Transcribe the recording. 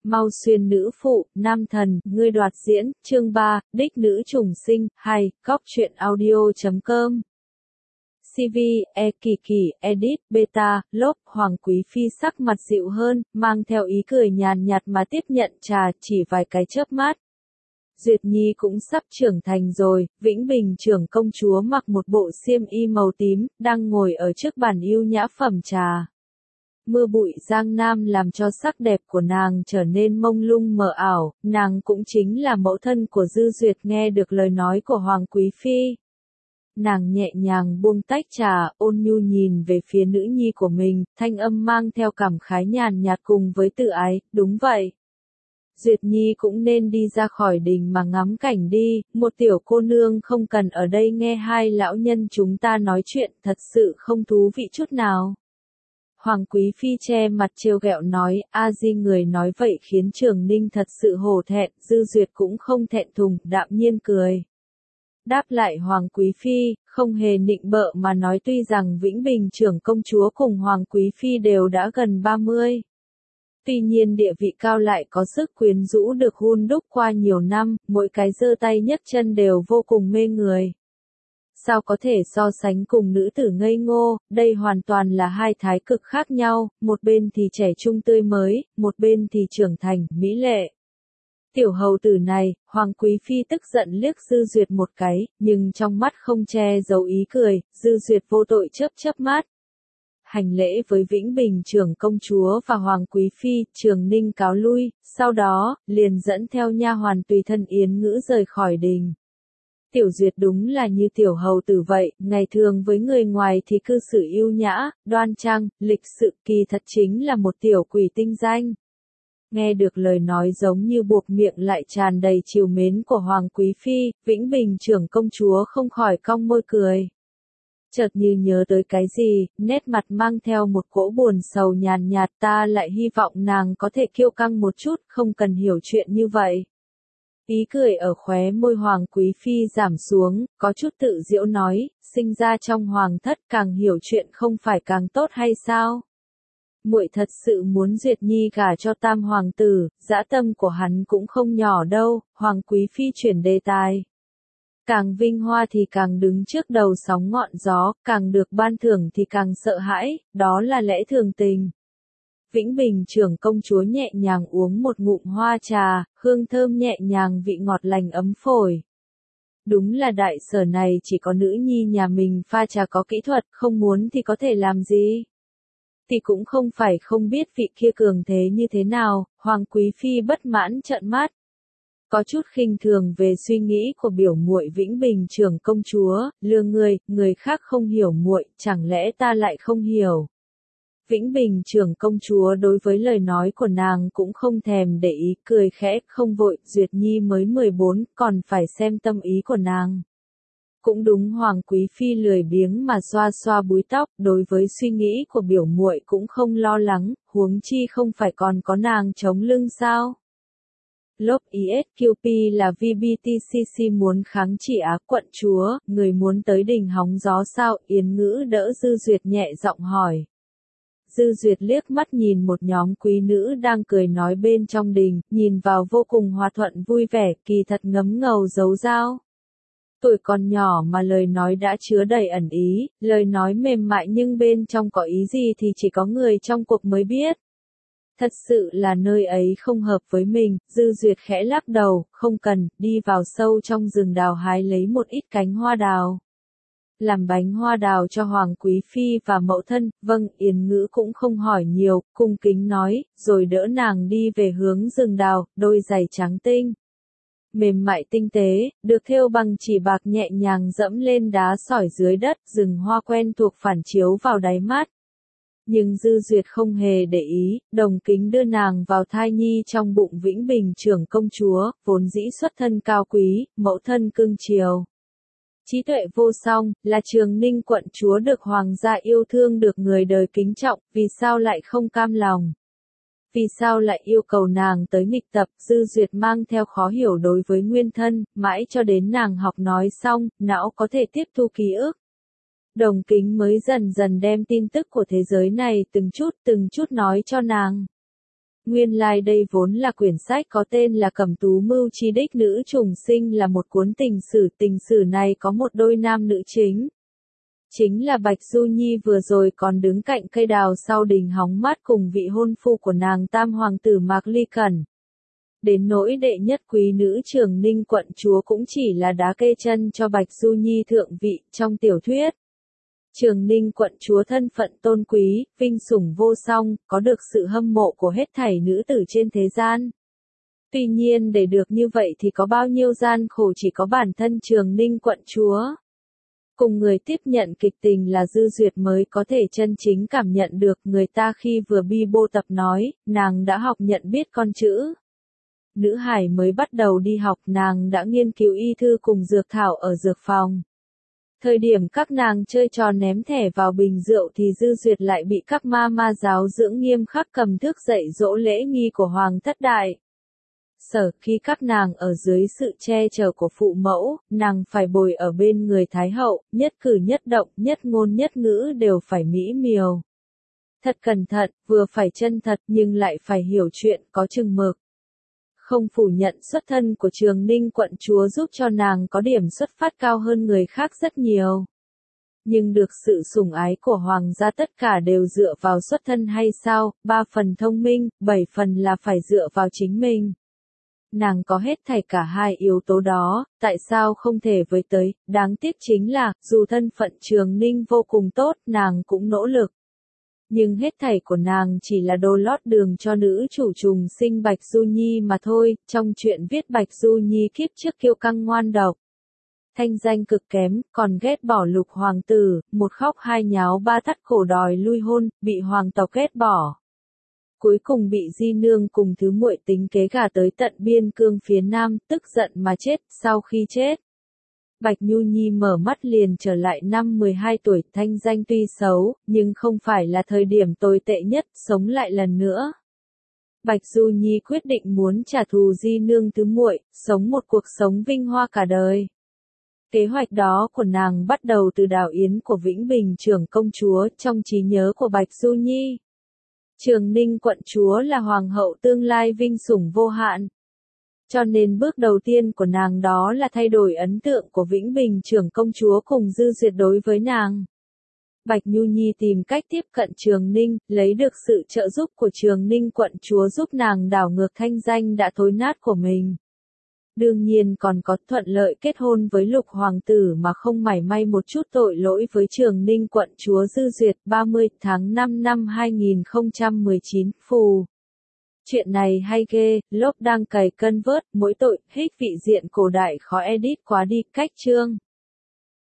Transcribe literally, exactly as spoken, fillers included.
Mau xuyên nữ phụ, nam thần, ngươi đoạt diễn, chương ba, đích nữ trùng sinh, hay, góc truyện audio chấm com. xê vê, e kỳ kỳ, edit, beta, lốp, Hoàng Quý Phi sắc mặt dịu hơn, mang theo ý cười nhàn nhạt mà tiếp nhận trà, chỉ vài cái chớp mắt. Duyệt Nhi cũng sắp trưởng thành rồi, Vĩnh Bình trưởng công chúa mặc một bộ xiêm y màu tím, đang ngồi ở trước bàn yêu nhã phẩm trà. Mưa bụi giang nam làm cho sắc đẹp của nàng trở nên mông lung mờ ảo, nàng cũng chính là mẫu thân của Dư Duyệt. Nghe được lời nói của Hoàng Quý Phi, nàng nhẹ nhàng buông tách trà, ôn nhu nhìn về phía nữ nhi của mình, thanh âm mang theo cảm khái nhàn nhạt cùng với tự ái, đúng vậy. Duyệt Nhi cũng nên đi ra khỏi đình mà ngắm cảnh đi, một tiểu cô nương không cần ở đây nghe hai lão nhân chúng ta nói chuyện, thật sự không thú vị chút nào. Hoàng Quý Phi che mặt trêu ghẹo nói, a di người nói vậy khiến Trường Ninh thật sự hổ thẹn, Dư Duyệt cũng không thẹn thùng, đạm nhiên cười. Đáp lại Hoàng Quý Phi, không hề nịnh bợ mà nói tuy rằng Vĩnh Bình trưởng công chúa cùng Hoàng Quý Phi đều đã gần ba mươi. Tuy nhiên địa vị cao lại có sức quyến rũ được hun đúc qua nhiều năm, mỗi cái giơ tay nhấc chân đều vô cùng mê người. Sao có thể so sánh cùng nữ tử ngây ngô, đây hoàn toàn là hai thái cực khác nhau, một bên thì trẻ trung tươi mới, một bên thì trưởng thành, mỹ lệ. Tiểu hầu tử này, Hoàng Quý Phi tức giận liếc Dư Duyệt một cái, nhưng trong mắt không che giấu ý cười, Dư Duyệt vô tội chớp chớp mắt. Hành lễ với Vĩnh Bình trưởng công chúa và Hoàng Quý Phi, Trường Ninh cáo lui, sau đó, liền dẫn theo nha hoàn tùy thân Yến Ngữ rời khỏi đình. Tiểu Duyệt đúng là như tiểu hầu tử vậy, ngày thường với người ngoài thì cư xử yêu nhã, đoan trang, lịch sự, kỳ thật chính là một tiểu quỷ tinh danh. Nghe được lời nói giống như buộc miệng lại tràn đầy trìu mến của Hoàng Quý Phi, Vĩnh Bình trưởng công chúa không khỏi cong môi cười. Chợt như nhớ tới cái gì, nét mặt mang theo một cỗ buồn sầu nhàn nhạt, ta lại hy vọng nàng có thể kiêu căng một chút, không cần hiểu chuyện như vậy. Ý cười ở khóe môi Hoàng Quý Phi giảm xuống, có chút tự giễu nói, sinh ra trong hoàng thất càng hiểu chuyện không phải càng tốt hay sao? Muội thật sự muốn Duyệt Nhi gả cho tam hoàng tử, dã tâm của hắn cũng không nhỏ đâu. Hoàng Quý Phi chuyển đề tài. Càng vinh hoa thì càng đứng trước đầu sóng ngọn gió, càng được ban thưởng thì càng sợ hãi, đó là lẽ thường tình. Vĩnh Bình trưởng công chúa nhẹ nhàng uống một ngụm hoa trà, hương thơm nhẹ nhàng vị ngọt lành ấm phổi. Đúng là đại sở này chỉ có nữ nhi nhà mình pha trà có kỹ thuật, không muốn thì có thể làm gì. Thì cũng không phải không biết vị kia cường thế như thế nào, Hoàng Quý Phi bất mãn trợn mắt. Có chút khinh thường về suy nghĩ của biểu muội Vĩnh Bình trưởng công chúa, lừa người, người khác không hiểu muội, chẳng lẽ ta lại không hiểu. Vĩnh Bình trưởng công chúa đối với lời nói của nàng cũng không thèm để ý, cười khẽ, không vội, Duyệt Nhi mới mười bốn, còn phải xem tâm ý của nàng. Cũng đúng, Hoàng Quý Phi lười biếng mà xoa xoa búi tóc, đối với suy nghĩ của biểu muội cũng không lo lắng, huống chi không phải còn có nàng chống lưng sao. Lốp i ét quy pê là vê bê tê xê xê muốn kháng chỉ Á quận chúa, người muốn tới đỉnh hóng gió sao, Yến Ngữ đỡ Dư Duyệt nhẹ giọng hỏi. Dư Duyệt liếc mắt nhìn một nhóm quý nữ đang cười nói bên trong đình, nhìn vào vô cùng hòa thuận vui vẻ, kỳ thật ngấm ngầu giấu dao. Tuổi còn nhỏ mà lời nói đã chứa đầy ẩn ý, lời nói mềm mại nhưng bên trong có ý gì thì chỉ có người trong cuộc mới biết. Thật sự là nơi ấy không hợp với mình, Dư Duyệt khẽ lắc đầu, không cần, đi vào sâu trong rừng đào hái lấy một ít cánh hoa đào. Làm bánh hoa đào cho Hoàng Quý Phi và mẫu thân, vâng, Yến Ngữ cũng không hỏi nhiều, cung kính nói, rồi đỡ nàng đi về hướng rừng đào, đôi giày trắng tinh. Mềm mại tinh tế, được thêu bằng chỉ bạc nhẹ nhàng dẫm lên đá sỏi dưới đất, rừng hoa quen thuộc phản chiếu vào đáy mắt. Nhưng Dư Duyệt không hề để ý, đồng kính đưa nàng vào thai nhi trong bụng Vĩnh Bình trưởng công chúa, vốn dĩ xuất thân cao quý, mẫu thân cưng chiều. Trí tuệ vô song, là Trường Ninh quận chúa được hoàng gia yêu thương được người đời kính trọng, vì sao lại không cam lòng? Vì sao lại yêu cầu nàng tới nghịch tập, Dư Duyệt mang theo khó hiểu đối với nguyên thân, mãi cho đến nàng học nói xong, não có thể tiếp thu ký ức. Đồng kính mới dần dần đem tin tức của thế giới này từng chút từng chút nói cho nàng. Nguyên lai like đây vốn là quyển sách có tên là Cẩm Tú Mưu Chi Đích Nữ Trùng Sinh, là một cuốn tình sử. Tình sử này có một đôi nam nữ chính. Chính là Bạch Du Nhi vừa rồi còn đứng cạnh cây đào sau đình hóng mát cùng vị hôn phu của nàng tam hoàng tử Mạc Ly Cẩn. Đến nỗi đệ nhất quý nữ Trường Ninh quận chúa cũng chỉ là đá kê chân cho Bạch Du Nhi thượng vị. Trong tiểu thuyết, Trường Ninh quận chúa thân phận tôn quý, vinh sủng vô song, có được sự hâm mộ của hết thảy nữ tử trên thế gian. Tuy nhiên để được như vậy thì có bao nhiêu gian khổ chỉ có bản thân Trường Ninh quận chúa cùng người tiếp nhận kịch tình là Dư Duyệt mới có thể chân chính cảm nhận được. Người ta khi vừa bi bô tập nói, nàng đã học nhận biết con chữ. Nữ hải mới bắt đầu đi học, nàng đã nghiên cứu y thư cùng dược thảo ở dược phòng. Thời điểm các nàng chơi trò ném thẻ vào bình rượu thì Dư Duyệt lại bị các ma ma giáo dưỡng nghiêm khắc cầm thước dạy dỗ lễ nghi của Hoàng thất đại sở. Khi các nàng ở dưới sự che chở của phụ mẫu, nàng phải bồi ở bên người Thái hậu, nhất cử nhất động, nhất ngôn nhất ngữ đều phải mỹ miều. Thật cẩn thận, vừa phải chân thật nhưng lại phải hiểu chuyện có chừng mực. Không phủ nhận xuất thân của Trường Ninh quận chúa giúp cho nàng có điểm xuất phát cao hơn người khác rất nhiều. Nhưng được sự sủng ái của hoàng gia tất cả đều dựa vào xuất thân hay sao? Ba phần thông minh, bảy phần là phải dựa vào chính mình. Nàng có hết thảy cả hai yếu tố đó, tại sao không thể với tới? Đáng tiếc chính là, dù thân phận Trường Ninh vô cùng tốt, nàng cũng nỗ lực. Nhưng hết thảy của nàng chỉ là đồ lót đường cho nữ chủ trùng sinh Bạch Du Nhi mà thôi. Trong truyện viết Bạch Du Nhi kiếp trước kiêu căng ngoan độc, thanh danh cực kém, còn ghét bỏ Lục hoàng tử, một khóc hai nháo ba thắt cổ đòi lui hôn, bị hoàng tộc ghét bỏ. Cuối cùng bị Di Nương cùng thứ muội tính kế gả tới tận biên cương phía nam, tức giận mà chết. Sau khi chết, Bạch Nhu Nhi mở mắt liền trở lại năm mười hai tuổi, thanh danh tuy xấu, nhưng không phải là thời điểm tồi tệ nhất, sống lại lần nữa. Bạch Du Nhi quyết định muốn trả thù Di Nương thứ muội, sống một cuộc sống vinh hoa cả đời. Kế hoạch đó của nàng bắt đầu từ đào yến của Vĩnh Bình trưởng công chúa. Trong trí nhớ của Bạch Du Nhi, Trường Ninh quận chúa là hoàng hậu tương lai vinh sủng vô hạn. Cho nên bước đầu tiên của nàng đó là thay đổi ấn tượng của Vĩnh Bình trưởng công chúa cùng Dư Duyệt đối với nàng. Bạch Nhu Nhi tìm cách tiếp cận Trường Ninh, lấy được sự trợ giúp của Trường Ninh quận chúa giúp nàng đảo ngược thanh danh đã thối nát của mình. Đương nhiên còn có thuận lợi kết hôn với Lục hoàng tử mà không mảy may một chút tội lỗi với Trường Ninh quận chúa Dư Duyệt. Ba mươi tháng năm năm hai nghìn không trăm mười chín, phù. Chuyện này hay ghê, lốp đang cày cân vớt, mỗi tội, hích vị diện cổ đại khó edit quá đi, cách chương.